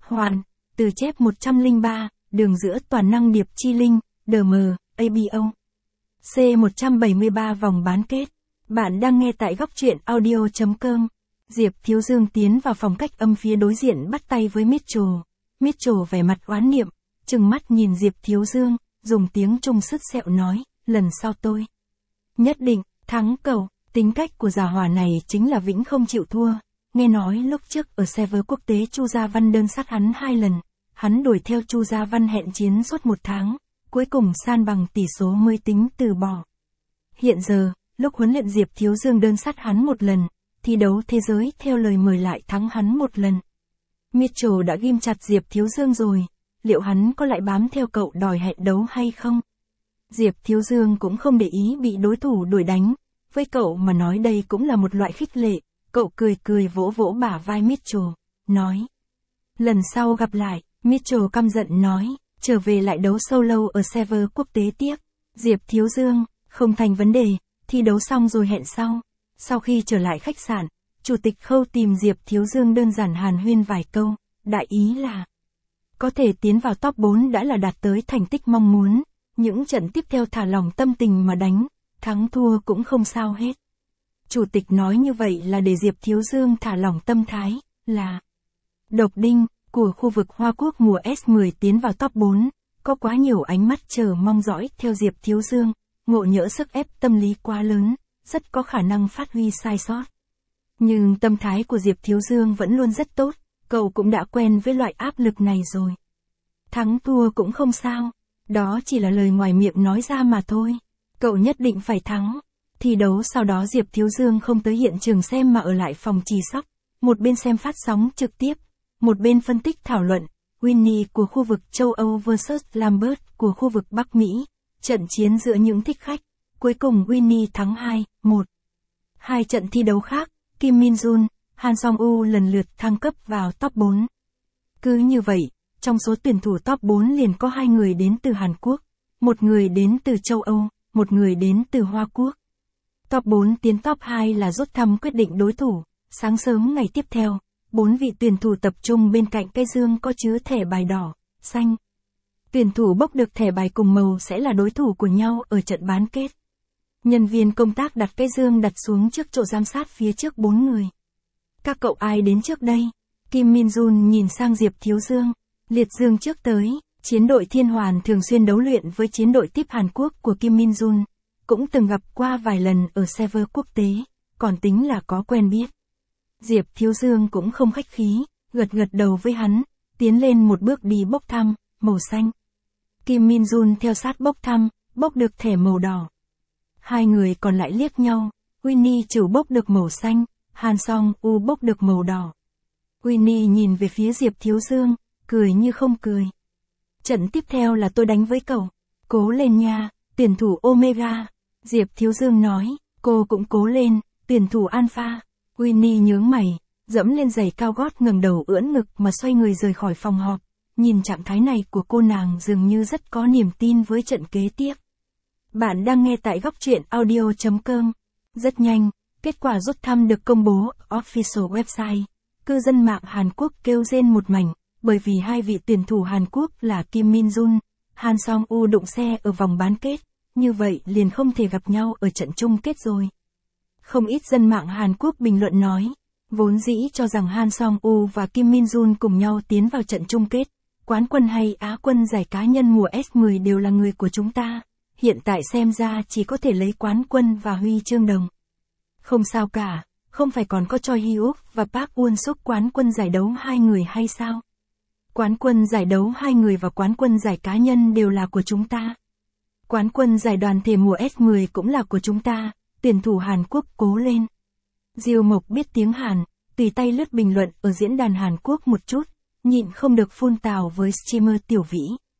Hoàn, từ chép 103, đường giữa toàn năng điệp chi linh, DM, ABO. C173 vòng bán kết. Bạn đang nghe tại góc truyện audio.com. Diệp Thiếu Dương tiến vào phòng cách âm phía đối diện bắt tay với Mitchell. Mitchell vẻ mặt oán niệm, trừng mắt nhìn Diệp Thiếu Dương, dùng tiếng Trung sứt sẹo nói, lần sau tôi nhất định thắng cậu. Tính cách của già hỏa này chính là vĩnh không chịu thua. Nghe nói lúc trước ở server quốc tế Chu Gia Văn đơn sát hắn 2 lần, hắn đuổi theo Chu Gia Văn hẹn chiến suốt 1 tháng, cuối cùng san bằng tỷ số mới tính từ bỏ. Hiện giờ, lúc huấn luyện Diệp Thiếu Dương đơn sát hắn 1 lần, thi đấu thế giới theo lời mời lại thắng hắn 1 lần. Mitchell đã ghim chặt Diệp Thiếu Dương rồi, liệu hắn có lại bám theo cậu đòi hẹn đấu hay không? Diệp Thiếu Dương cũng không để ý bị đối thủ đuổi đánh, với cậu mà nói đây cũng là một loại khích lệ, cậu cười cười vỗ vỗ bả vai Mitchell, nói. Lần sau gặp lại, Mitchell căm giận nói, trở về lại đấu solo ở server quốc tế tiếp. Diệp Thiếu Dương, không thành vấn đề, thi đấu xong rồi hẹn sau. Sau khi trở lại khách sạn, Chủ tịch Khâu tìm Diệp Thiếu Dương đơn giản hàn huyên vài câu, đại ý là có thể tiến vào top 4 đã là đạt tới thành tích mong muốn, những trận tiếp theo thả lỏng tâm tình mà đánh, thắng thua cũng không sao hết. Chủ tịch nói như vậy là để Diệp Thiếu Dương thả lỏng tâm thái, là Độc Đinh của khu vực Hoa Quốc mùa S10 tiến vào top 4, có quá nhiều ánh mắt chờ mong dõi theo Diệp Thiếu Dương, ngộ nhỡ sức ép tâm lý quá lớn, rất có khả năng phát huy sai sót. Nhưng tâm thái của Diệp Thiếu Dương vẫn luôn rất tốt, cậu cũng đã quen với loại áp lực này rồi. Thắng thua cũng không sao, đó chỉ là lời ngoài miệng nói ra mà thôi. Cậu nhất định phải thắng. Thi đấu sau đó Diệp Thiếu Dương không tới hiện trường xem mà ở lại phòng trì sóc, một bên xem phát sóng trực tiếp, một bên phân tích thảo luận, Winnie của khu vực châu Âu vs Lambert của khu vực Bắc Mỹ, trận chiến giữa những thích khách, cuối cùng Winnie thắng 2-1. 2 trận thi đấu khác, Kim Min Jun, Han Song-woo lần lượt thăng cấp vào top 4. Cứ như vậy, trong số tuyển thủ top 4 liền có 2 người đến từ Hàn Quốc, 1 người đến từ châu Âu, 1 người đến từ Hoa Quốc. Top 4 tiến top 2 là rút thăm quyết định đối thủ. Sáng sớm ngày tiếp theo, 4 vị tuyển thủ tập trung bên cạnh cây dương có chứa thẻ bài đỏ, xanh. Tuyển thủ bốc được thẻ bài cùng màu sẽ là đối thủ của nhau ở trận bán kết. Nhân viên công tác đặt cây dương đặt xuống trước chỗ giám sát phía trước 4 người. Các cậu ai đến trước đây? Kim Min Jun nhìn sang Diệp Thiếu Dương. Liệt dương trước tới, chiến đội Thiên Hoàn thường xuyên đấu luyện với chiến đội tiếp Hàn Quốc của Kim Min Jun. Cũng từng gặp qua vài lần ở server quốc tế, còn tính là có quen biết. Diệp Thiếu Dương cũng không khách khí, gật gật đầu với hắn, tiến lên một bước đi bốc thăm, màu xanh. Kim Min Jun theo sát bốc thăm, bốc được thẻ màu đỏ. 2 người còn lại liếc nhau, Winnie chủ bốc được màu xanh, Han Song-woo bốc được màu đỏ. Winnie nhìn về phía Diệp Thiếu Dương, cười như không cười. Trận tiếp theo là tôi đánh với cậu, cố lên nha, tuyển thủ Omega. Diệp Thiếu Dương nói, cô cũng cố lên, tuyển thủ Alpha. Winnie nhướng mày, dẫm lên giày cao gót ngẩng đầu ưỡn ngực mà xoay người rời khỏi phòng họp. Nhìn trạng thái này của cô nàng dường như rất có niềm tin với trận kế tiếp. Bạn đang nghe tại góc truyện audio.com. Rất nhanh, kết quả rút thăm được công bố official website. Cư dân mạng Hàn Quốc kêu rên một mảnh, bởi vì 2 vị tuyển thủ Hàn Quốc là Kim Min Jun, Han Song-woo đụng xe ở vòng bán kết. Như vậy liền không thể gặp nhau ở trận chung kết rồi. Không ít dân mạng Hàn Quốc bình luận nói, vốn dĩ cho rằng Han Song-woo và Kim Min Jun cùng nhau tiến vào trận chung kết, quán quân hay Á quân giải cá nhân mùa S10 đều là người của chúng ta, hiện tại xem ra chỉ có thể lấy quán quân và huy chương đồng. Không sao cả, không phải còn có Choi Hyuk và Park Won Suk quán quân giải đấu 2 người hay sao? Quán quân giải đấu 2 người và quán quân giải cá nhân đều là của chúng ta. Quán quân giải đoàn thể mùa S10 cũng là của chúng ta, tuyển thủ Hàn Quốc cố lên. Diêu Mộc biết tiếng Hàn, tùy tay lướt bình luận ở diễn đàn Hàn Quốc một chút, nhịn không được phun tào với streamer Tiểu Vĩ.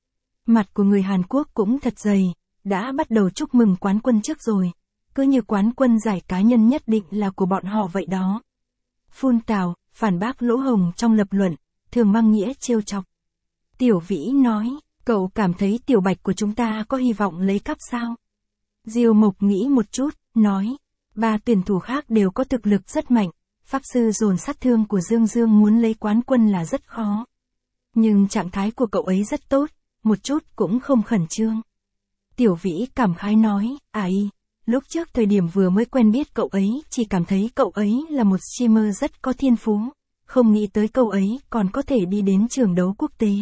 Mặt của người Hàn Quốc cũng thật dày, đã bắt đầu chúc mừng quán quân trước rồi, cứ như quán quân giải cá nhân nhất định là của bọn họ vậy đó. Phun tào, phản bác lỗ hổng trong lập luận, thường mang nghĩa trêu chọc. Tiểu Vĩ nói, cậu cảm thấy Tiểu Bạch của chúng ta có hy vọng lấy cắp sao? Diêu Mộc nghĩ một chút, nói, 3 tuyển thủ khác đều có thực lực rất mạnh, pháp sư dồn sát thương của Dương Dương muốn lấy quán quân là rất khó. Nhưng trạng thái của cậu ấy rất tốt, một chút cũng không khẩn trương. Tiểu Vĩ cảm khái nói, lúc trước thời điểm vừa mới quen biết cậu ấy chỉ cảm thấy cậu ấy là một streamer rất có thiên phú, không nghĩ tới cậu ấy còn có thể đi đến trường đấu quốc tế.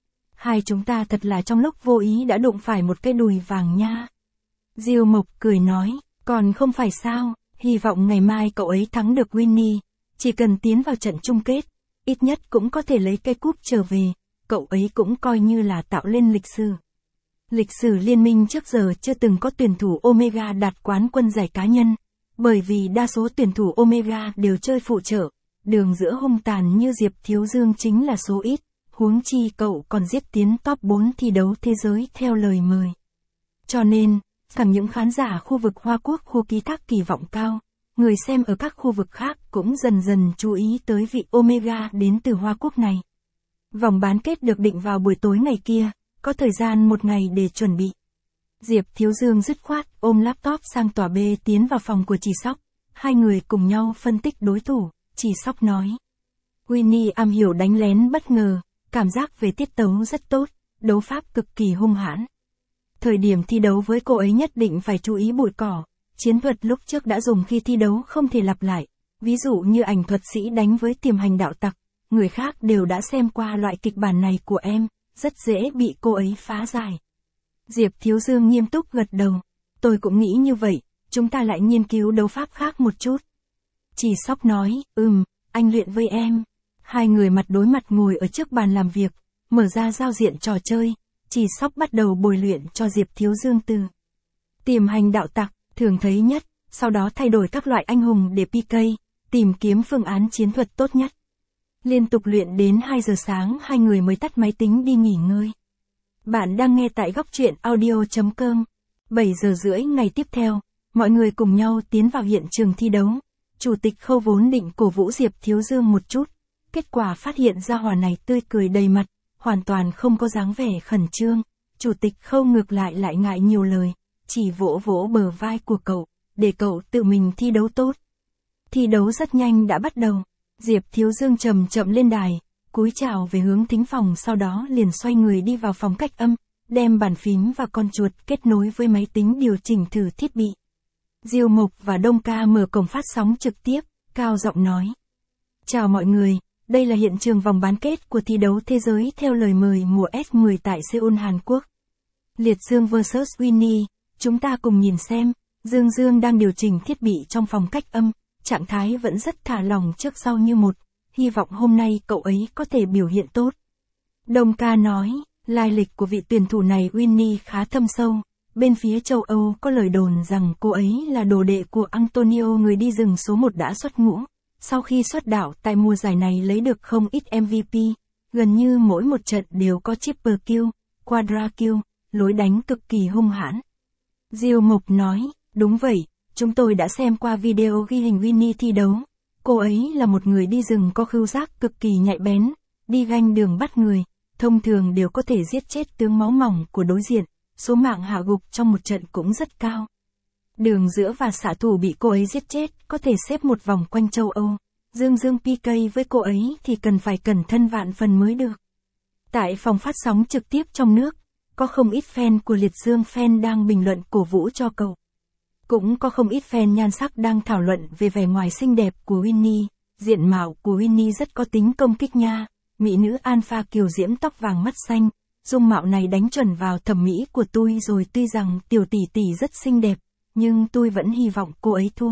Hai chúng ta thật là trong lúc vô ý đã đụng phải một cái đùi vàng nha. Diêu Mộc cười nói, còn không phải sao, hy vọng ngày mai cậu ấy thắng được Winnie, chỉ cần tiến vào trận chung kết, ít nhất cũng có thể lấy cái cúp trở về, cậu ấy cũng coi như là tạo lên lịch sử. Lịch sử liên minh trước giờ chưa từng có tuyển thủ Omega đạt quán quân giải cá nhân, bởi vì đa số tuyển thủ Omega đều chơi phụ trợ, đường giữa hung tàn như Diệp Thiếu Dương chính là số ít, huống chi cậu còn giết tiến top 4 thi đấu thế giới theo lời mời. Cho nên, càng những khán giả khu vực Hoa Quốc khu ký thác kỳ vọng cao, người xem ở các khu vực khác cũng dần dần chú ý tới vị Omega đến từ Hoa Quốc này. Vòng bán kết được định vào buổi tối ngày kia, có thời gian một ngày để chuẩn bị. Diệp Thiếu Dương dứt khoát ôm laptop sang tòa B tiến vào phòng của Chỉ Sóc, hai người cùng nhau phân tích đối thủ, Chỉ Sóc nói. Winnie am hiểu đánh lén bất ngờ, cảm giác về tiết tấu rất tốt, đấu pháp cực kỳ hung hãn. Thời điểm thi đấu với cô ấy nhất định phải chú ý bụi cỏ, chiến thuật lúc trước đã dùng khi thi đấu không thể lặp lại, ví dụ như ảnh thuật sĩ đánh với tiềm hành đạo tặc, người khác đều đã xem qua loại kịch bản này của em, rất dễ bị cô ấy phá giải. Diệp Thiếu Dương nghiêm túc gật đầu, tôi cũng nghĩ như vậy, chúng ta lại nghiên cứu đấu pháp khác một chút. Chỉ Sóc nói, anh luyện với em. Hai người mặt đối mặt ngồi ở trước bàn làm việc, mở ra giao diện trò chơi, Chỉ Sóc bắt đầu bồi luyện cho Diệp Thiếu Dương từ tiềm hành đạo tặc, thường thấy nhất, sau đó thay đổi các loại anh hùng để PK, tìm kiếm phương án chiến thuật tốt nhất. Liên tục luyện đến 2 giờ sáng hai người mới tắt máy tính đi nghỉ ngơi. Bạn đang nghe tại góc truyện audio.com. 7 giờ rưỡi ngày tiếp theo, mọi người cùng nhau tiến vào hiện trường thi đấu. Chủ tịch Khâu vốn định cổ vũ Diệp Thiếu Dương một chút, kết quả phát hiện ra hỏa này tươi cười đầy mặt, hoàn toàn không có dáng vẻ khẩn trương. Chủ tịch Khâu ngược lại ngại nhiều lời, chỉ vỗ vỗ bờ vai của cậu, để cậu tự mình thi đấu tốt. Thi đấu rất nhanh đã bắt đầu. Diệp Thiếu Dương chậm chậm lên đài, cúi chào về hướng thính phòng, sau đó liền xoay người đi vào phòng cách âm, đem bàn phím và con chuột kết nối với máy tính điều chỉnh thử thiết bị. Diêu Mộc và Đông Ca mở cổng phát sóng trực tiếp, cao giọng nói. Chào mọi người, đây là hiện trường vòng bán kết của thi đấu thế giới theo lời mời mùa S10 tại Seoul, Hàn Quốc. Liệt Dương vs Winnie, chúng ta cùng nhìn xem. Dương Dương đang điều chỉnh thiết bị trong phòng cách âm, trạng thái vẫn rất thả lỏng trước sau như một, hy vọng hôm nay cậu ấy có thể biểu hiện tốt. Đông Ca nói, lai lịch của vị tuyển thủ này Winnie khá thâm sâu, bên phía châu Âu có lời đồn rằng cô ấy là đồ đệ của Antonio, người đi rừng số 1 đã xuất ngũ, sau khi xuất đạo tại mùa giải này lấy được không ít MVP, gần như mỗi một trận đều có triple kill, quadra kill, lối đánh cực kỳ hung hãn. Diêu Mộc nói, đúng vậy, chúng tôi đã xem qua video ghi hình Winnie thi đấu. Cô ấy là một người đi rừng có khứu giác cực kỳ nhạy bén, đi ganh đường bắt người, thông thường đều có thể giết chết tướng máu mỏng của đối diện, số mạng hạ gục trong một trận cũng rất cao. Đường giữa và xạ thủ bị cô ấy giết chết có thể xếp một vòng quanh châu Âu, Dương PK với cô ấy thì cần phải cẩn thận vạn phần mới được. Tại phòng phát sóng trực tiếp trong nước, có không ít fan của Liệt Dương fan đang bình luận cổ vũ cho cậu. Cũng có không ít fan nhan sắc đang thảo luận về vẻ ngoài xinh đẹp của Winnie, diện mạo của Winnie rất có tính công kích nha, mỹ nữ alpha kiều diễm tóc vàng mắt xanh, dung mạo này đánh chuẩn vào thẩm mỹ của tôi rồi, tuy rằng tiểu tỷ tỷ rất xinh đẹp, nhưng tôi vẫn hy vọng cô ấy thua.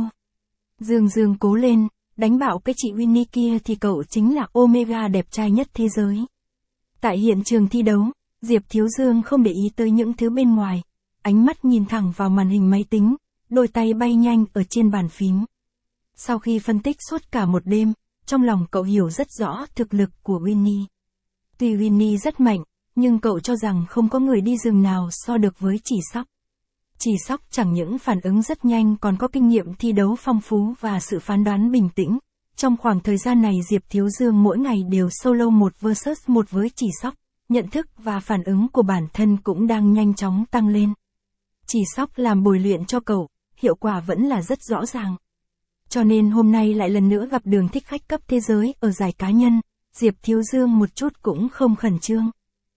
Dương cố lên, đánh bạo cái chị Winnie kia thì cậu chính là Omega đẹp trai nhất thế giới. Tại hiện trường thi đấu, Diệp Thiếu Dương không để ý tới những thứ bên ngoài, ánh mắt nhìn thẳng vào màn hình máy tính, đôi tay bay nhanh ở trên bàn phím. Sau khi phân tích suốt cả một đêm, trong lòng cậu hiểu rất rõ thực lực của Winnie. Tuy Winnie rất mạnh, nhưng cậu cho rằng không có người đi rừng nào so được với Chỉ Sóc. Chỉ Sóc chẳng những phản ứng rất nhanh còn có kinh nghiệm thi đấu phong phú và sự phán đoán bình tĩnh. Trong khoảng thời gian này Diệp Thiếu Dương mỗi ngày đều solo 1 vs 1 với Chỉ Sóc, nhận thức và phản ứng của bản thân cũng đang nhanh chóng tăng lên. Chỉ Sóc làm bồi luyện cho cậu, hiệu quả vẫn là rất rõ ràng. Cho nên hôm nay lại lần nữa gặp Đường Thích khách cấp thế giới ở giải cá nhân, Diệp Thiếu Dương một chút cũng không khẩn trương.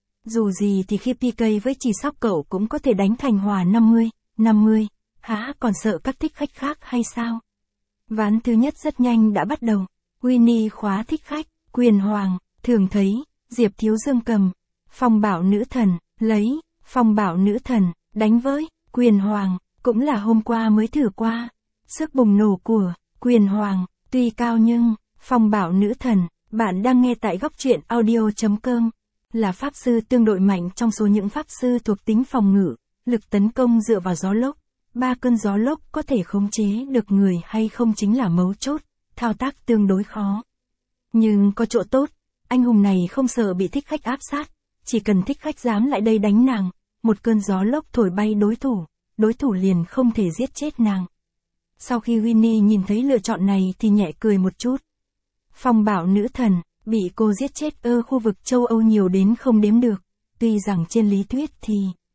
Dù gì thì khi PK với Chỉ Sóc cậu cũng có thể đánh thành hòa 50-50, hả còn sợ các thích khách khác hay sao? Ván thứ nhất rất nhanh đã bắt đầu. Winnie khóa thích khách, quyền hoàng, thường thấy, Diệp Thiếu Dương cầm. Phong Bảo Nữ Thần, lấy, Phong Bảo Nữ Thần, đánh với, quyền hoàng, cũng là hôm qua mới thử qua. Sức bùng nổ của, quyền hoàng, tuy cao nhưng, Phong Bảo Nữ Thần, bạn đang nghe tại góc truyện audio.com. Là pháp sư tương đối mạnh trong số những pháp sư thuộc tính phòng ngự, lực tấn công dựa vào gió lốc. 3 cơn gió lốc có thể khống chế được người hay không chính là mấu chốt, thao tác tương đối khó. Nhưng có chỗ tốt, anh hùng này không sợ bị thích khách áp sát, chỉ cần thích khách dám lại đây đánh nàng, một cơn gió lốc thổi bay đối thủ liền không thể giết chết nàng. Sau khi Winnie nhìn thấy lựa chọn này thì nhẹ cười một chút. Phong Bảo Nữ Thần, bị cô giết chết ở khu vực châu Âu nhiều đến không đếm được, tuy rằng trên lý thuyết thì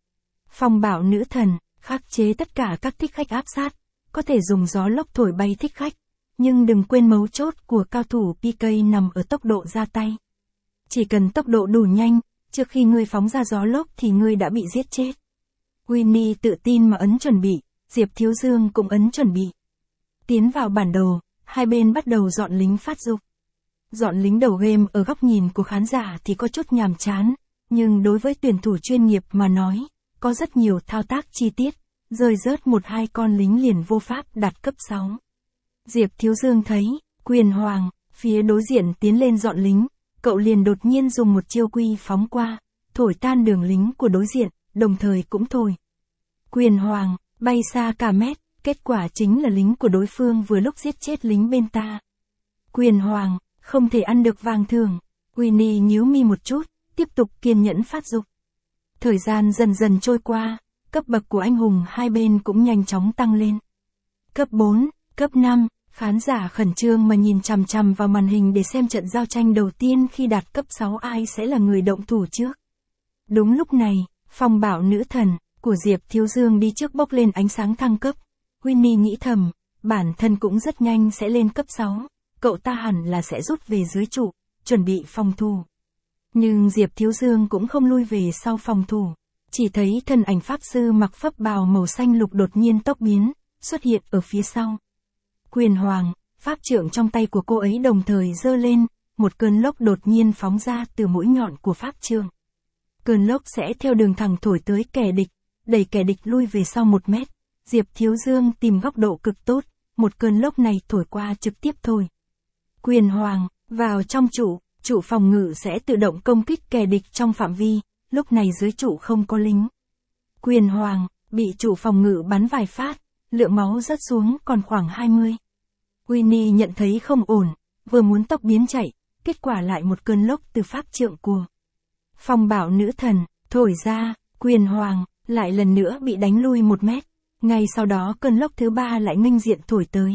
Phong Bảo Nữ Thần khắc chế tất cả các thích khách áp sát, có thể dùng gió lốc thổi bay thích khách, nhưng đừng quên mấu chốt của cao thủ PK nằm ở tốc độ ra tay. Chỉ cần tốc độ đủ nhanh, trước khi ngươi phóng ra gió lốc thì ngươi đã bị giết chết. Winnie tự tin mà ấn chuẩn bị, Diệp Thiếu Dương cũng ấn chuẩn bị. Tiến vào bản đồ, hai bên bắt đầu dọn lính phát dục. Dọn lính đầu game ở góc nhìn của khán giả thì có chút nhàm chán, nhưng đối với tuyển thủ chuyên nghiệp mà nói, có rất nhiều thao tác chi tiết, rơi rớt 1-2 con lính liền vô pháp đạt cấp 6. Diệp Thiếu Dương thấy, quyền hoàng, phía đối diện tiến lên dọn lính, cậu liền đột nhiên dùng một chiêu quy phóng qua, thổi tan đường lính của đối diện, đồng thời cũng thổi. Quyền hoàng, bay xa cả mét, kết quả chính là lính của đối phương vừa lúc giết chết lính bên ta. Quyền hoàng, không thể ăn được vàng thường. Winnie nhíu mi một chút, tiếp tục kiên nhẫn phát dục. Thời gian dần dần trôi qua, cấp bậc của anh hùng hai bên cũng nhanh chóng tăng lên. Cấp 4, cấp 5, khán giả khẩn trương mà nhìn chằm chằm vào màn hình để xem trận giao tranh đầu tiên khi đạt cấp 6 ai sẽ là người động thủ trước. Đúng lúc này, Phong Bảo Nữ Thần của Diệp Thiếu Dương đi trước bốc lên ánh sáng thăng cấp. Winnie nghĩ thầm, bản thân cũng rất nhanh sẽ lên cấp 6, cậu ta hẳn là sẽ rút về dưới trụ, chuẩn bị phòng thủ. Nhưng Diệp Thiếu Dương cũng không lui về sau phòng thủ, chỉ thấy thân ảnh pháp sư mặc pháp bào màu xanh lục đột nhiên tốc biến, xuất hiện ở phía sau. Quyền hoàng, pháp trượng trong tay của cô ấy đồng thời giơ lên, một cơn lốc đột nhiên phóng ra từ mũi nhọn của pháp trượng. Cơn lốc sẽ theo đường thẳng thổi tới kẻ địch, đẩy kẻ địch lui về sau 1 mét. Diệp Thiếu Dương tìm góc độ cực tốt, một cơn lốc này thổi qua trực tiếp thôi. Quyền hoàng, vào trong trụ phòng ngự sẽ tự động công kích kẻ địch trong phạm vi, lúc này dưới trụ không có lính. Quyền hoàng, bị trụ phòng ngự bắn vài phát, lượng máu rớt xuống còn khoảng 20. Winnie nhận thấy không ổn, vừa muốn tốc biến chạy, kết quả lại một cơn lốc từ pháp trượng của Phong Bảo Nữ Thần, thổi ra, quyền hoàng, lại lần nữa bị đánh lui 1 mét. Ngay sau đó cơn lốc thứ 3 lại nghênh diện thổi tới.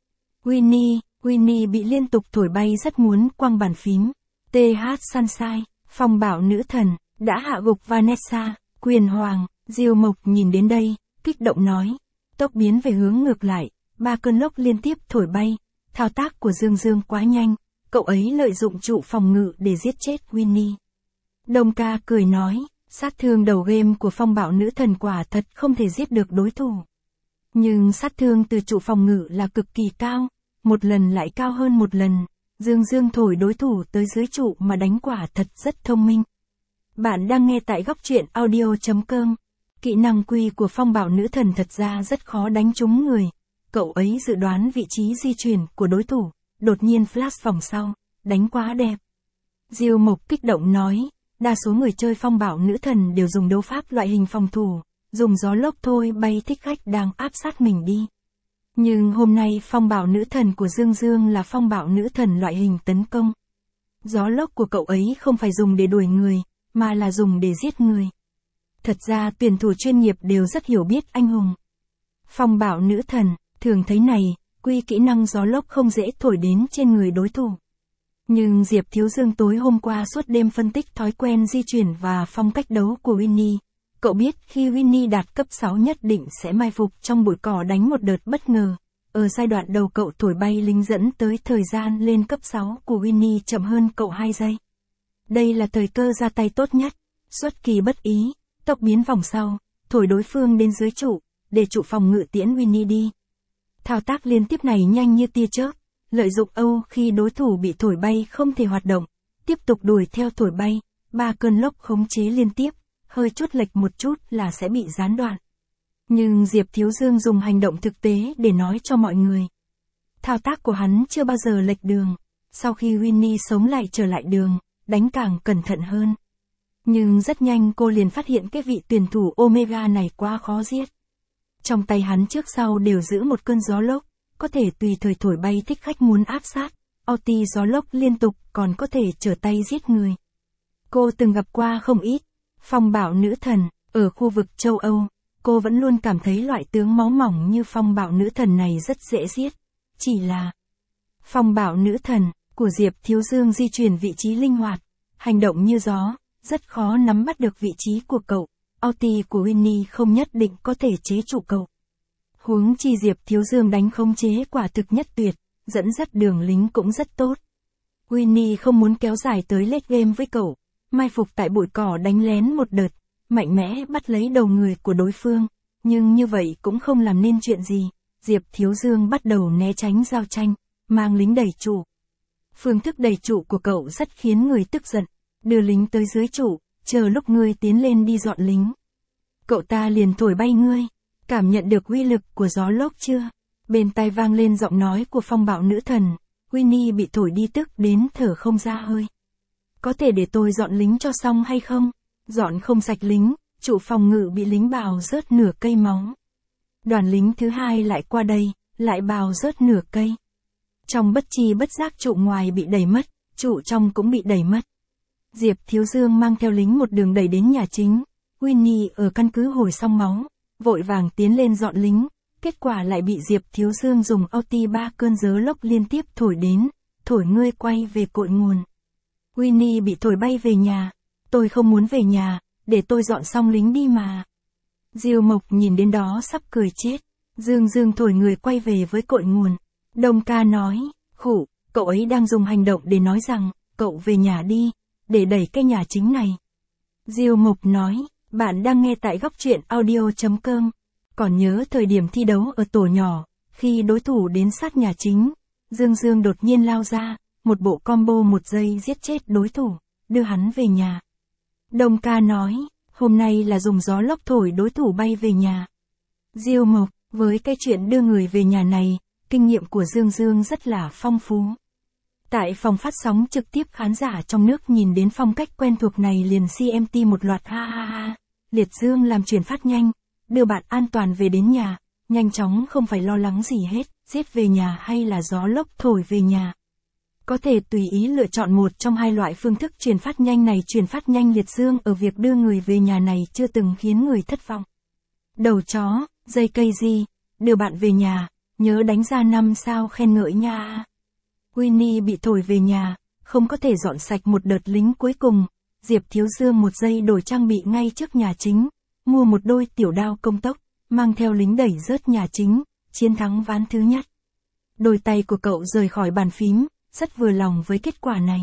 Winnie bị liên tục thổi bay rất muốn quăng bàn phím. TH Sunshine, Phong Bảo Nữ Thần, đã hạ gục Vanessa, quyền hoàng, Diêu Mộc nhìn đến đây, kích động nói. Tốc biến về hướng ngược lại, 3 cơn lốc liên tiếp thổi bay, thao tác của Dương Dương quá nhanh, cậu ấy lợi dụng trụ phòng ngự để giết chết Winnie. Đông ca cười nói, sát thương đầu game của Phong Bảo Nữ Thần quả thật không thể giết được đối thủ. Nhưng sát thương từ trụ phòng ngự là cực kỳ cao, một lần lại cao hơn một lần, Dương Dương thổi đối thủ tới dưới trụ mà đánh quả thật rất thông minh. Bạn đang nghe tại góc truyện audio.com. Kỹ năng quy của Phong Bảo Nữ Thần thật ra rất khó đánh trúng người. Cậu ấy dự đoán vị trí di chuyển của đối thủ, đột nhiên flash vòng sau, đánh quá đẹp. Diêu Mộc kích động nói, đa số người chơi Phong Bảo Nữ Thần đều dùng đấu pháp loại hình phòng thủ, dùng gió lốc thôi bay thích khách đang áp sát mình đi. Nhưng hôm nay Phong Bảo Nữ Thần của Dương Dương là Phong Bảo Nữ Thần loại hình tấn công. Gió lốc của cậu ấy không phải dùng để đuổi người, mà là dùng để giết người. Thật ra tuyển thủ chuyên nghiệp đều rất hiểu biết anh hùng. Phong Bảo Nữ Thần, thường thấy này, quy kỹ năng gió lốc không dễ thổi đến trên người đối thủ. Nhưng Diệp Thiếu Dương tối hôm qua suốt đêm phân tích thói quen di chuyển và phong cách đấu của Winnie. Cậu biết khi Winnie đạt cấp 6 nhất định sẽ mai phục trong bụi cỏ đánh một đợt bất ngờ. Ở giai đoạn đầu cậu thổi bay lính dẫn tới thời gian lên cấp 6 của Winnie chậm hơn cậu 2 giây. Đây là thời cơ ra tay tốt nhất. Xuất kỳ bất ý, tốc biến vòng sau, thổi đối phương đến dưới trụ, để trụ phòng ngự tiễn Winnie đi. Thao tác liên tiếp này nhanh như tia chớp, lợi dụng Âu khi đối thủ bị thổi bay không thể hoạt động, tiếp tục đuổi theo thổi bay, 3 cơn lốc khống chế liên tiếp, hơi chút lệch một chút là sẽ bị gián đoạn. Nhưng Diệp Thiếu Dương dùng hành động thực tế để nói cho mọi người. Thao tác của hắn chưa bao giờ lệch đường, sau khi Winnie sống lại trở lại đường, đánh càng cẩn thận hơn. Nhưng rất nhanh cô liền phát hiện cái vị tuyển thủ Omega này quá khó giết. Trong tay hắn trước sau đều giữ một cơn gió lốc, có thể tùy thời thổi bay thích khách muốn áp sát, ulti gió lốc liên tục còn có thể trở tay giết người. Cô từng gặp qua không ít phong bạo nữ thần, ở khu vực châu Âu, cô vẫn luôn cảm thấy loại tướng máu mỏng như phong bạo nữ thần này rất dễ giết. Chỉ là phong bạo nữ thần của Diệp Thiếu Dương di chuyển vị trí linh hoạt, hành động như gió, rất khó nắm bắt được vị trí của cậu. Ulti của Winnie không nhất định có thể chế trụ cậu. Huống chi Diệp Thiếu Dương đánh khống chế quả thực nhất tuyệt, dẫn dắt đường lính cũng rất tốt. Winnie không muốn kéo dài tới late game với cậu, mai phục tại bụi cỏ đánh lén một đợt, mạnh mẽ bắt lấy đầu người của đối phương, nhưng như vậy cũng không làm nên chuyện gì. Diệp Thiếu Dương bắt đầu né tránh giao tranh, mang lính đẩy trụ. Phương thức đẩy trụ của cậu rất khiến người tức giận, đưa lính tới dưới trụ, chờ lúc ngươi tiến lên đi dọn lính. Cậu ta liền thổi bay ngươi, cảm nhận được uy lực của gió lốc chưa? Bên tai vang lên giọng nói của phong bạo nữ thần, Winnie bị thổi đi tức đến thở không ra hơi. Có thể để tôi dọn lính cho xong hay không? Dọn không sạch lính, trụ phòng ngự bị lính bào rớt nửa cây máu. Đoàn lính thứ hai lại qua đây, lại bào rớt nửa cây. Trong bất chi bất giác trụ ngoài bị đẩy mất, trụ trong cũng bị đẩy mất. Diệp Thiếu Dương mang theo lính một đường đẩy đến nhà chính. Winnie ở căn cứ hồi xong máu, vội vàng tiến lên dọn lính. Kết quả lại bị Diệp Thiếu Dương dùng ulti 3 cơn gió lốc liên tiếp thổi đến, thổi ngươi quay về cội nguồn. Winnie bị thổi bay về nhà. Tôi không muốn về nhà, để tôi dọn xong lính đi mà. Diêu Mộc nhìn đến đó sắp cười chết. Dương thổi người quay về với cội nguồn. Đông Ca nói, khụ, cậu ấy đang dùng hành động để nói rằng, cậu về nhà đi, để đẩy cái nhà chính này. Diêu Mộc nói, bạn đang nghe tại góc truyện audio.com. Còn nhớ thời điểm thi đấu ở tổ nhỏ, khi đối thủ đến sát nhà chính, Dương đột nhiên lao ra, một bộ combo 1 giây giết chết đối thủ, đưa hắn về nhà. Đông Ca nói, hôm nay là dùng gió lốc thổi đối thủ bay về nhà. Diêu Mộc, với cái chuyện đưa người về nhà này, kinh nghiệm của Dương rất là phong phú. Tại phòng phát sóng trực tiếp khán giả trong nước nhìn đến phong cách quen thuộc này liền CMT một loạt ha ha ha. Liệt Dương làm chuyển phát nhanh, đưa bạn an toàn về đến nhà, nhanh chóng không phải lo lắng gì hết, giết về nhà hay là gió lốc thổi về nhà. Có thể tùy ý lựa chọn một trong hai loại phương thức chuyển phát nhanh này. Chuyển phát nhanh Liệt Dương ở việc đưa người về nhà này chưa từng khiến người thất vọng. Đầu chó, dây cây gì, đưa bạn về nhà, nhớ đánh ra 5 sao khen ngợi nha. Winnie bị thổi về nhà, không có thể dọn sạch một đợt lính cuối cùng. Diệp Thiếu Dương 1 giây đổi trang bị ngay trước nhà chính, mua một đôi tiểu đao công tốc, mang theo lính đẩy rớt nhà chính, chiến thắng ván thứ nhất. Đôi tay của cậu rời khỏi bàn phím, rất vừa lòng với kết quả này.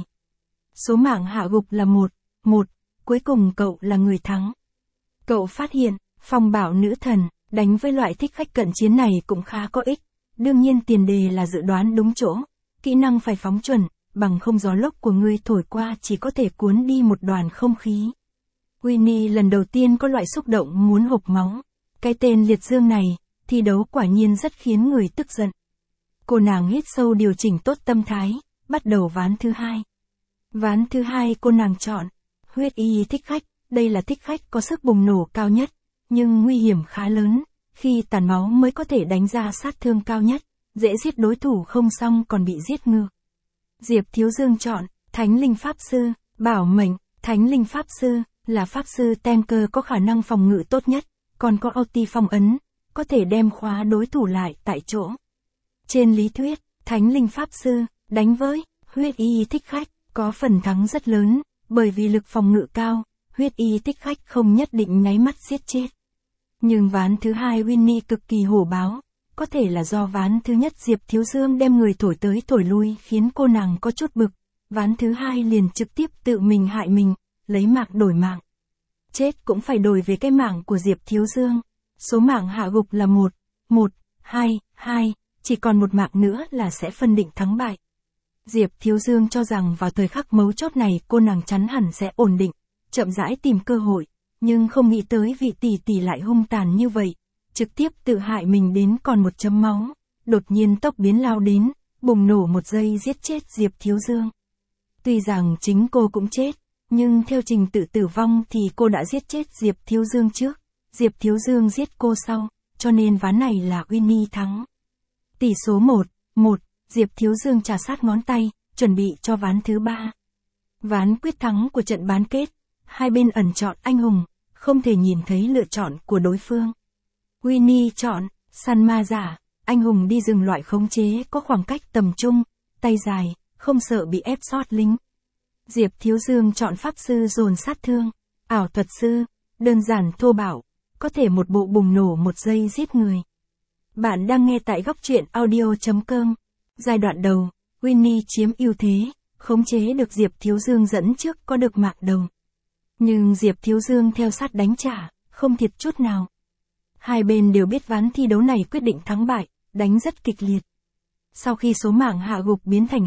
Số mạng hạ gục là 1-1, cuối cùng cậu là người thắng. Cậu phát hiện, phong bạo nữ thần, đánh với loại thích khách cận chiến này cũng khá có ích. Đương nhiên tiền đề là dự đoán đúng chỗ, kỹ năng phải phóng chuẩn, bằng không gió lốc của ngươi thổi qua chỉ có thể cuốn đi một đoàn không khí. Winnie lần đầu tiên có loại xúc động muốn hộc máu. Cái tên Liệt Dương này, thi đấu quả nhiên rất khiến người tức giận. Cô nàng hít sâu điều chỉnh tốt tâm thái, bắt đầu ván thứ hai. Ván thứ hai cô nàng chọn huyết y thích khách, đây là thích khách có sức bùng nổ cao nhất, nhưng nguy hiểm khá lớn, khi tàn máu mới có thể đánh ra sát thương cao nhất, dễ giết đối thủ không xong còn bị giết ngược. Diệp Thiếu Dương chọn Thánh Linh Pháp Sư, bảo mệnh. Thánh Linh Pháp Sư là pháp sư tanker có khả năng phòng ngự tốt nhất, còn có ulti phong ấn, có thể đem khóa đối thủ lại tại chỗ. Trên lý thuyết, Thánh Linh Pháp Sư đánh với huyết y thích khách có phần thắng rất lớn, bởi vì lực phòng ngự cao, huyết y thích khách không nhất định nháy mắt giết chết. Nhưng ván thứ hai Winnie cực kỳ hổ báo, có thể là do ván thứ nhất Diệp Thiếu Dương đem người thổi tới thổi lui khiến cô nàng có chút bực, ván thứ hai liền trực tiếp tự mình hại mình, lấy mạng đổi mạng. Chết cũng phải đổi về cái mạng của Diệp Thiếu Dương. Số mạng hạ gục là 1, 2, chỉ còn một mạng nữa là sẽ phân định thắng bại. Diệp Thiếu Dương cho rằng vào thời khắc mấu chốt này cô nàng chắn hẳn sẽ ổn định, chậm rãi tìm cơ hội, nhưng không nghĩ tới vị tỷ tỷ lại hung tàn như vậy, trực tiếp tự hại mình đến còn một chấm máu, đột nhiên tốc biến lao đến, bùng nổ một giây giết chết Diệp Thiếu Dương. Tuy rằng chính cô cũng chết, nhưng theo trình tự tử vong thì cô đã giết chết Diệp Thiếu Dương trước, Diệp Thiếu Dương giết cô sau, cho nên ván này là Winnie thắng. Tỷ số 1-1, Diệp Thiếu Dương trà sát ngón tay, chuẩn bị cho ván thứ 3. Ván quyết thắng của trận bán kết, hai bên ẩn chọn anh hùng, không thể nhìn thấy lựa chọn của đối phương. Winnie chọn, săn ma giả, anh hùng đi rừng loại khống chế có khoảng cách tầm trung, tay dài, không sợ bị ép sót lính. Diệp Thiếu Dương chọn pháp sư dồn sát thương, ảo thuật sư, đơn giản thô bạo, có thể một bộ bùng nổ một giây giết người. Bạn đang nghe tại góc truyện audio.com. Giai đoạn đầu, Winnie chiếm ưu thế, khống chế được Diệp Thiếu Dương dẫn trước có được mạng đầu. Nhưng Diệp Thiếu Dương theo sát đánh trả, không thiệt chút nào. Hai bên đều biết ván thi đấu này quyết định thắng bại, đánh rất kịch liệt. Sau khi số mạng hạ gục biến thành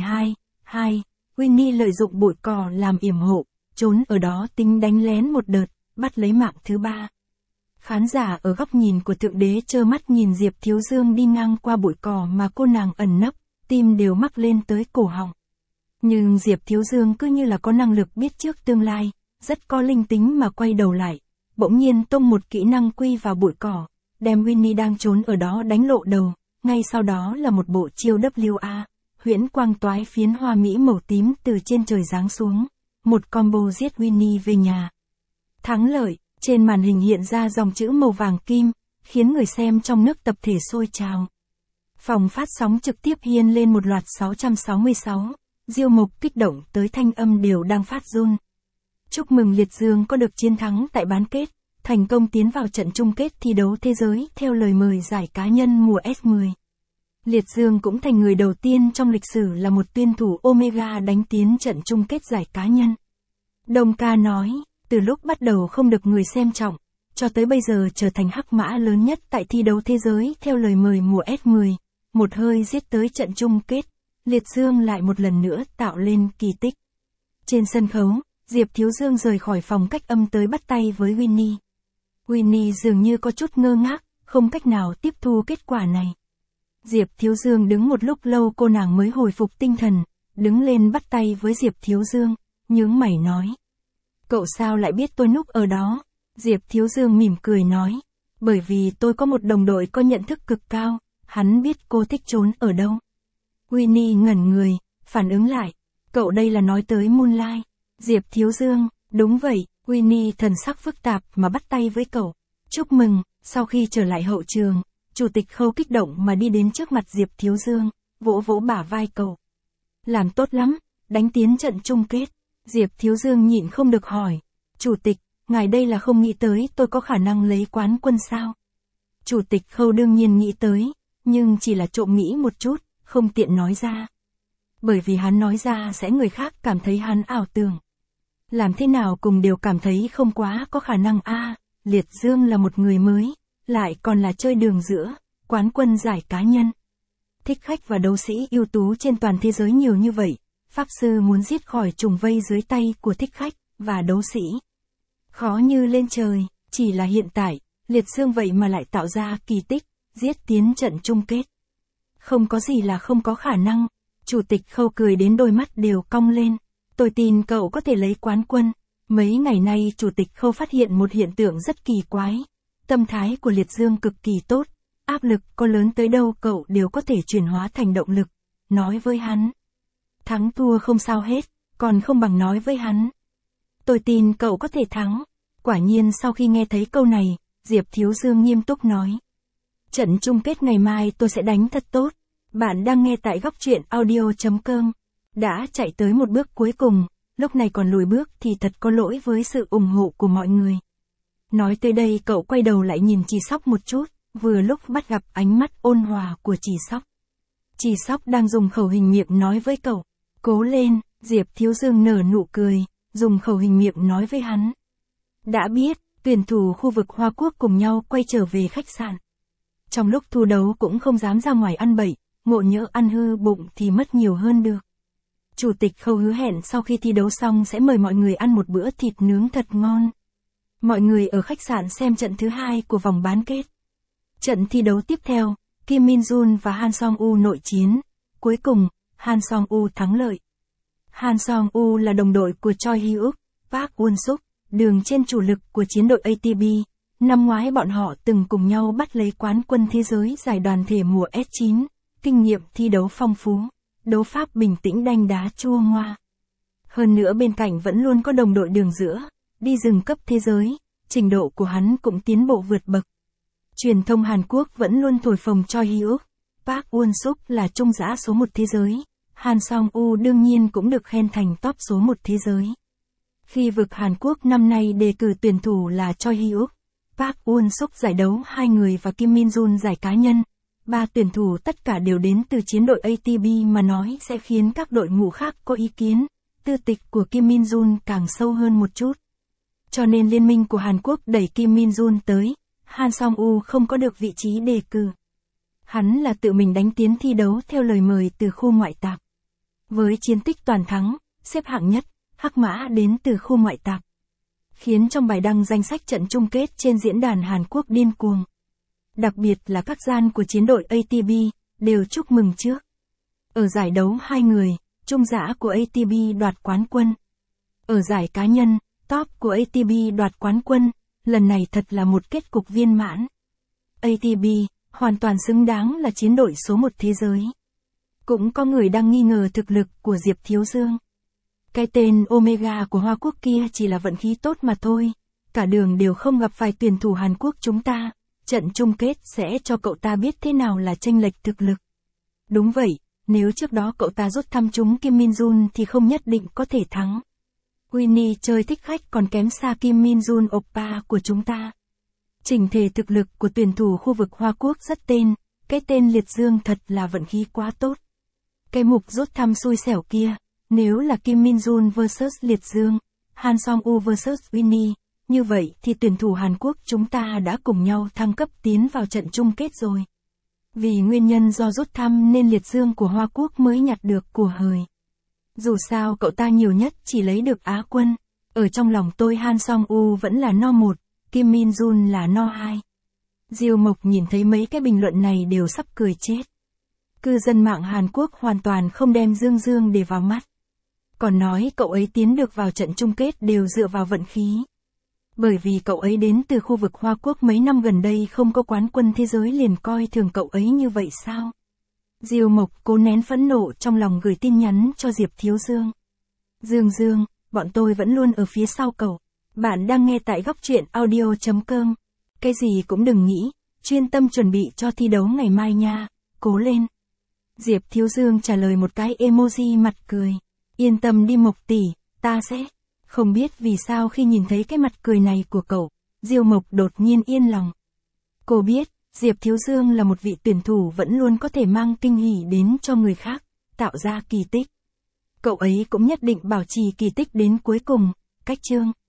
2, Winnie lợi dụng bụi cỏ làm yểm hộ, trốn ở đó tính đánh lén một đợt, bắt lấy mạng thứ 3. Khán giả ở góc nhìn của thượng đế trơ mắt nhìn Diệp Thiếu Dương đi ngang qua bụi cỏ mà cô nàng ẩn nấp, tim đều mắc lên tới cổ họng. Nhưng Diệp Thiếu Dương cứ như là có năng lực biết trước tương lai, rất có linh tính mà quay đầu lại, bỗng nhiên tung một kỹ năng quy vào bụi cỏ, đem Winnie đang trốn ở đó đánh lộ đầu, ngay sau đó là một bộ chiêu WA, huyễn quang toái phiến hoa mỹ màu tím từ trên trời giáng xuống, một combo giết Winnie về nhà. Thắng lợi, trên màn hình hiện ra dòng chữ màu vàng kim, khiến người xem trong nước tập thể sôi trào. Phòng phát sóng trực tiếp hiên lên một loạt 666, diêu mục kích động tới thanh âm đều đang phát run. Chúc mừng Liệt Dương có được chiến thắng tại bán kết, thành công tiến vào trận chung kết thi đấu thế giới theo lời mời giải cá nhân mùa S10. Liệt Dương cũng thành người đầu tiên trong lịch sử là một tuyển thủ Omega đánh tiến trận chung kết giải cá nhân. Đồng ca nói, từ lúc bắt đầu không được người xem trọng, cho tới bây giờ trở thành hắc mã lớn nhất tại thi đấu thế giới theo lời mời mùa S10, một hơi giết tới trận chung kết, Liệt Dương lại một lần nữa tạo lên kỳ tích. Trên sân khấu, Diệp Thiếu Dương rời khỏi phòng cách âm tới bắt tay với Winnie. Winnie dường như có chút ngơ ngác, không cách nào tiếp thu kết quả này. Diệp Thiếu Dương đứng một lúc lâu cô nàng mới hồi phục tinh thần, đứng lên bắt tay với Diệp Thiếu Dương, nhướng mày nói. Cậu sao lại biết tôi núp ở đó? Diệp Thiếu Dương mỉm cười nói. Bởi vì tôi có một đồng đội có nhận thức cực cao, hắn biết cô thích trốn ở đâu. Winnie ngẩn người, phản ứng lại. Cậu đây là nói tới Moonlight. Diệp Thiếu Dương, đúng vậy, Winnie thần sắc phức tạp mà bắt tay với cậu. Chúc mừng, sau khi trở lại hậu trường, Chủ tịch Khâu kích động mà đi đến trước mặt Diệp Thiếu Dương, vỗ vỗ bả vai cậu. Làm tốt lắm, đánh tiến trận chung kết. Diệp Thiếu Dương nhịn không được hỏi. Chủ tịch, ngài đây là không nghĩ tới tôi có khả năng lấy quán quân sao? Chủ tịch Khâu đương nhiên nghĩ tới, nhưng chỉ là trộm nghĩ một chút, không tiện nói ra. Bởi vì hắn nói ra sẽ người khác cảm thấy hắn ảo tưởng. Làm thế nào cùng đều cảm thấy không quá có khả năng Liệt Dương là một người mới, lại còn là chơi đường giữa, quán quân giải cá nhân. Thích khách và đấu sĩ ưu tú trên toàn thế giới nhiều như vậy, Pháp Sư muốn giết khỏi trùng vây dưới tay của thích khách và đấu sĩ. Khó như lên trời, chỉ là hiện tại, Liệt Dương vậy mà lại tạo ra kỳ tích, giết tiến trận chung kết. Không có gì là không có khả năng, Chủ tịch Khâu cười đến đôi mắt đều cong lên. Tôi tin cậu có thể lấy quán quân. Mấy ngày nay Chủ tịch Khâu phát hiện một hiện tượng rất kỳ quái. Tâm thái của Liệt Dương cực kỳ tốt, áp lực có lớn tới đâu cậu đều có thể chuyển hóa thành động lực. Nói với hắn. Thắng thua không sao hết, còn không bằng nói với hắn. Tôi tin cậu có thể thắng. Quả nhiên sau khi nghe thấy câu này, Diệp Thiếu Dương nghiêm túc nói. Trận chung kết ngày mai tôi sẽ đánh thật tốt. Bạn đang nghe tại góc truyện audio.com. Đã chạy tới một bước cuối cùng, lúc này còn lùi bước thì thật có lỗi với sự ủng hộ của mọi người. Nói tới đây cậu quay đầu lại nhìn Chỉ Sóc một chút, vừa lúc bắt gặp ánh mắt ôn hòa của Chỉ Sóc. Chỉ Sóc đang dùng khẩu hình miệng nói với cậu, cố lên. Diệp Thiếu Dương nở nụ cười, dùng khẩu hình miệng nói với hắn. Đã biết, tuyển thủ khu vực Hoa Quốc cùng nhau quay trở về khách sạn. Trong lúc thi đấu cũng không dám ra ngoài ăn bậy, ngộ nhỡ ăn hư bụng thì mất nhiều hơn được. Chủ tịch Khâu hứa hẹn sau khi thi đấu xong sẽ mời mọi người ăn một bữa thịt nướng thật ngon. Mọi người ở khách sạn xem trận thứ 2 của vòng bán kết. Trận thi đấu tiếp theo, Kim Min Jun và Han Song-woo nội chiến. Cuối cùng, Han Song-woo thắng lợi. Han Song-woo là đồng đội của Choi Hyuk, Park Won-suk, đường trên chủ lực của chiến đội ATP. Năm ngoái bọn họ từng cùng nhau bắt lấy quán quân thế giới giải đoàn thể mùa S9, kinh nghiệm thi đấu phong phú, đấu pháp bình tĩnh đanh đá chua ngoa. Hơn nữa bên cạnh vẫn luôn có đồng đội đường giữa, đi rừng cấp thế giới, trình độ của hắn cũng tiến bộ vượt bậc. Truyền thông Hàn Quốc vẫn luôn thổi phồng Choi Hyuk, Park Won-suk là trung giã số 1 thế giới. Han Song-woo đương nhiên cũng được khen thành top số 1 thế giới. Khi vực Hàn Quốc năm nay đề cử tuyển thủ là Choi Hyuk, Park Won-suk giải đấu 2 người và Kim Min Jun giải cá nhân. 3 tuyển thủ tất cả đều đến từ chiến đội ATP mà nói sẽ khiến các đội ngũ khác có ý kiến. Tư tịch của Kim Min Jun càng sâu hơn một chút. Cho nên liên minh của Hàn Quốc đẩy Kim Min Jun tới, Han Song-woo không có được vị trí đề cử. Hắn là tự mình đánh tiến thi đấu theo lời mời từ khu ngoại tạp. Với chiến tích toàn thắng, xếp hạng nhất, hắc mã đến từ khu ngoại tạp. Khiến trong bài đăng danh sách trận chung kết trên diễn đàn Hàn Quốc điên cuồng. Đặc biệt là các gian của chiến đội ATP, đều chúc mừng trước. Ở giải đấu 2 người, trung giã của ATP đoạt quán quân. Ở giải cá nhân, top của ATP đoạt quán quân, lần này thật là một kết cục viên mãn. ATP, hoàn toàn xứng đáng là chiến đội số 1 thế giới. Cũng có người đang nghi ngờ thực lực của Diệp Thiếu Dương. Cái tên Omega của Hoa Quốc kia chỉ là vận khí tốt mà thôi. Cả đường đều không gặp phải tuyển thủ Hàn Quốc chúng ta. Trận chung kết sẽ cho cậu ta biết thế nào là chênh lệch thực lực. Đúng vậy, nếu trước đó cậu ta rút thăm trúng Kim Min Jun thì không nhất định có thể thắng. Winnie chơi thích khách còn kém xa Kim Min Jun Oppa của chúng ta. Chỉnh thể thực lực của tuyển thủ khu vực Hoa Quốc rất tên. Cái tên Liệt Dương thật là vận khí quá tốt. Cái mục rút thăm xui xẻo kia, nếu là Kim Min Jun vs Liệt Dương, Han Song-woo vs Winnie, như vậy thì tuyển thủ Hàn Quốc chúng ta đã cùng nhau thăng cấp tiến vào trận chung kết rồi. Vì nguyên nhân do rút thăm nên Liệt Dương của Hoa Quốc mới nhặt được của hời. Dù sao cậu ta nhiều nhất chỉ lấy được Á quân. Ở trong lòng tôi Han Song-woo vẫn là no 1, Kim Min Jun là no 2. Diêu Mộc nhìn thấy mấy cái bình luận này đều sắp cười chết. Cư dân mạng Hàn Quốc hoàn toàn không đem Dương Dương để vào mắt. Còn nói cậu ấy tiến được vào trận chung kết đều dựa vào vận khí. Bởi vì cậu ấy đến từ khu vực Hoa Quốc mấy năm gần đây không có quán quân thế giới liền coi thường cậu ấy như vậy sao? Diêu Mộc cố nén phẫn nộ trong lòng gửi tin nhắn cho Diệp Thiếu Dương. Dương, bọn tôi vẫn luôn ở phía sau cậu. Bạn đang nghe tại góc truyện audio.com. Cái gì cũng đừng nghĩ, chuyên tâm chuẩn bị cho thi đấu ngày mai nha, cố lên. Diệp Thiếu Dương trả lời một cái emoji mặt cười. Yên tâm đi Mộc tỷ, ta sẽ. Không biết vì sao khi nhìn thấy cái mặt cười này của cậu, Diêu Mộc đột nhiên yên lòng. Cô biết, Diệp Thiếu Dương là một vị tuyển thủ vẫn luôn có thể mang kinh hỉ đến cho người khác, tạo ra kỳ tích. Cậu ấy cũng nhất định bảo trì kỳ tích đến cuối cùng, cách chương.